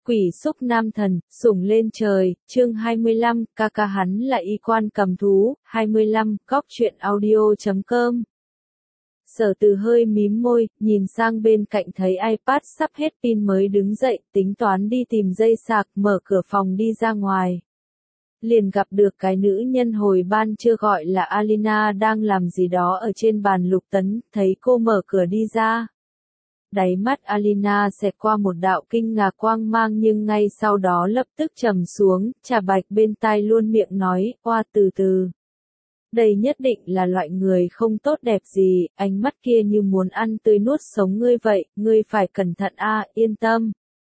Quỷ xúc nam thần, sủng lên trời, chương 25, ca ca hắn là y quan cầm thú, 25, góc truyện audio.com. Sở Từ hơi mím môi, nhìn sang bên cạnh thấy iPad sắp hết pin mới đứng dậy, tính toán đi tìm dây sạc, mở cửa phòng đi ra ngoài. Liền gặp được cái nữ nhân hồi ban chưa gọi là Alina đang làm gì đó ở trên bàn Lục Tấn, thấy cô mở cửa đi ra. Đáy mắt Alina xẹt qua một đạo kinh ngạc quang mang nhưng ngay sau đó lập tức trầm xuống, Trà Bạch bên tai luôn miệng nói, oa từ từ. Đây nhất định là loại người không tốt đẹp gì, ánh mắt kia như muốn ăn tươi nuốt sống ngươi vậy, ngươi phải cẩn thận a, yên tâm.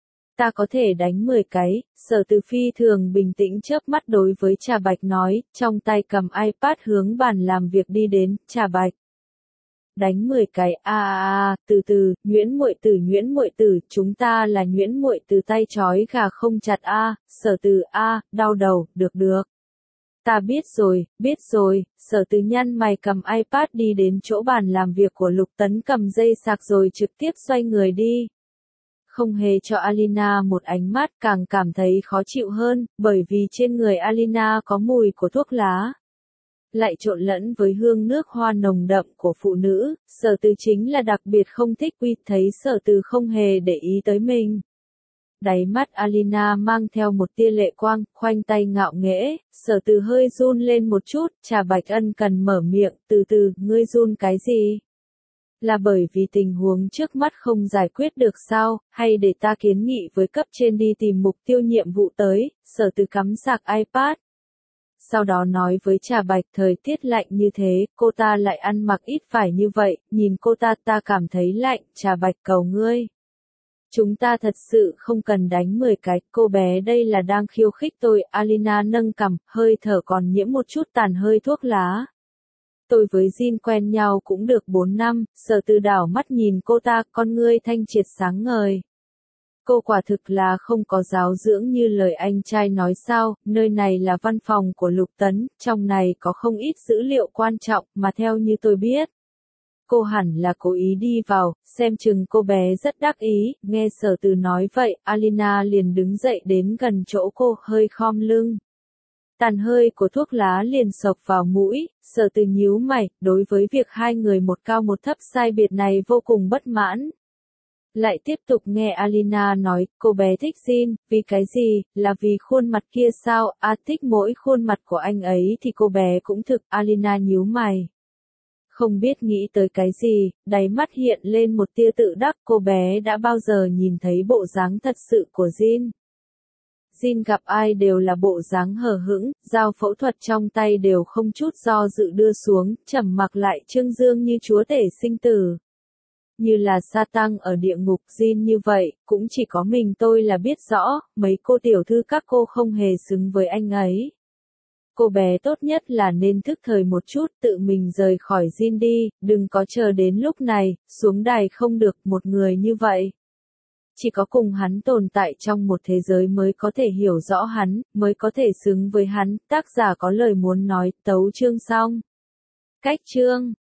Ta có thể đánh 10 cái, Sở Từ phi thường bình tĩnh chớp mắt đối với Trà Bạch nói, trong tay cầm iPad hướng bàn làm việc đi đến, Trà Bạch. Đánh 10 cái từ từ, Nguyễn muội tử, chúng ta là Nguyễn muội từ tay trói gà không chặt Sở Từ đau đầu, được. Ta biết rồi, Sở Từ nhăn mày cầm iPad đi đến chỗ bàn làm việc của Lục Tấn cầm dây sạc rồi trực tiếp xoay người đi. Không hề cho Alina một ánh mắt càng cảm thấy khó chịu hơn, bởi vì trên người Alina có mùi của thuốc lá. Lại trộn lẫn với hương nước hoa nồng đậm của phụ nữ, Sở Từ chính là đặc biệt không thích thấy Sở Từ không hề để ý tới mình. Đáy mắt Alina mang theo một tia lệ quang, khoanh tay ngạo nghễ, Sở Từ hơi run lên một chút, Trà Bạch ân cần mở miệng, từ từ, ngươi run cái gì? Là bởi vì tình huống trước mắt không giải quyết được sao, hay để ta kiến nghị với cấp trên đi tìm mục tiêu nhiệm vụ tới, Sở Từ cắm sạc iPad. Sau đó nói với Trà Bạch thời tiết lạnh như thế, cô ta lại ăn mặc ít vải như vậy, nhìn cô ta cảm thấy lạnh, Trà Bạch cầu ngươi. Chúng ta thật sự không cần đánh 10 cái, cô bé đây là đang khiêu khích tôi, Alina nâng cằm, hơi thở còn nhiễm một chút tàn hơi thuốc lá. Tôi với Jin quen nhau cũng được 4 năm, Sở Từ đảo mắt nhìn cô ta, con ngươi thanh triệt sáng ngời. Cô quả thực là không có giáo dưỡng như lời anh trai nói sao, nơi này là văn phòng của Lục Tấn, trong này có không ít dữ liệu quan trọng mà theo như tôi biết. Cô hẳn là cố ý đi vào, xem chừng cô bé rất đắc ý, nghe Sở Từ nói vậy, Alina liền đứng dậy đến gần chỗ cô, hơi khom lưng. Tàn hơi của thuốc lá liền xộc vào mũi, Sở Từ nhíu mày, đối với việc hai người một cao một thấp sai biệt này vô cùng bất mãn. Lại tiếp tục nghe Alina nói, cô bé thích Jin, vì cái gì, là vì khuôn mặt kia sao, thích mỗi khuôn mặt của anh ấy thì cô bé cũng thực, Alina nhíu mày. Không biết nghĩ tới cái gì, đáy mắt hiện lên một tia tự đắc, cô bé đã bao giờ nhìn thấy bộ dáng thật sự của Jin. Jin gặp ai đều là bộ dáng hờ hững, dao phẫu thuật trong tay đều không chút do dự đưa xuống, trầm mặc lại trương dương như chúa tể sinh tử. Như là sa tăng ở địa ngục Jin như vậy, cũng chỉ có mình tôi là biết rõ, mấy cô tiểu thư các cô không hề xứng với anh ấy. Cô bé tốt nhất là nên thức thời một chút, tự mình rời khỏi Jin đi, đừng có chờ đến lúc này, xuống đài không được một người như vậy. Chỉ có cùng hắn tồn tại trong một thế giới mới có thể hiểu rõ hắn, mới có thể xứng với hắn, tác giả có lời muốn nói, tấu chương xong. Cách chương.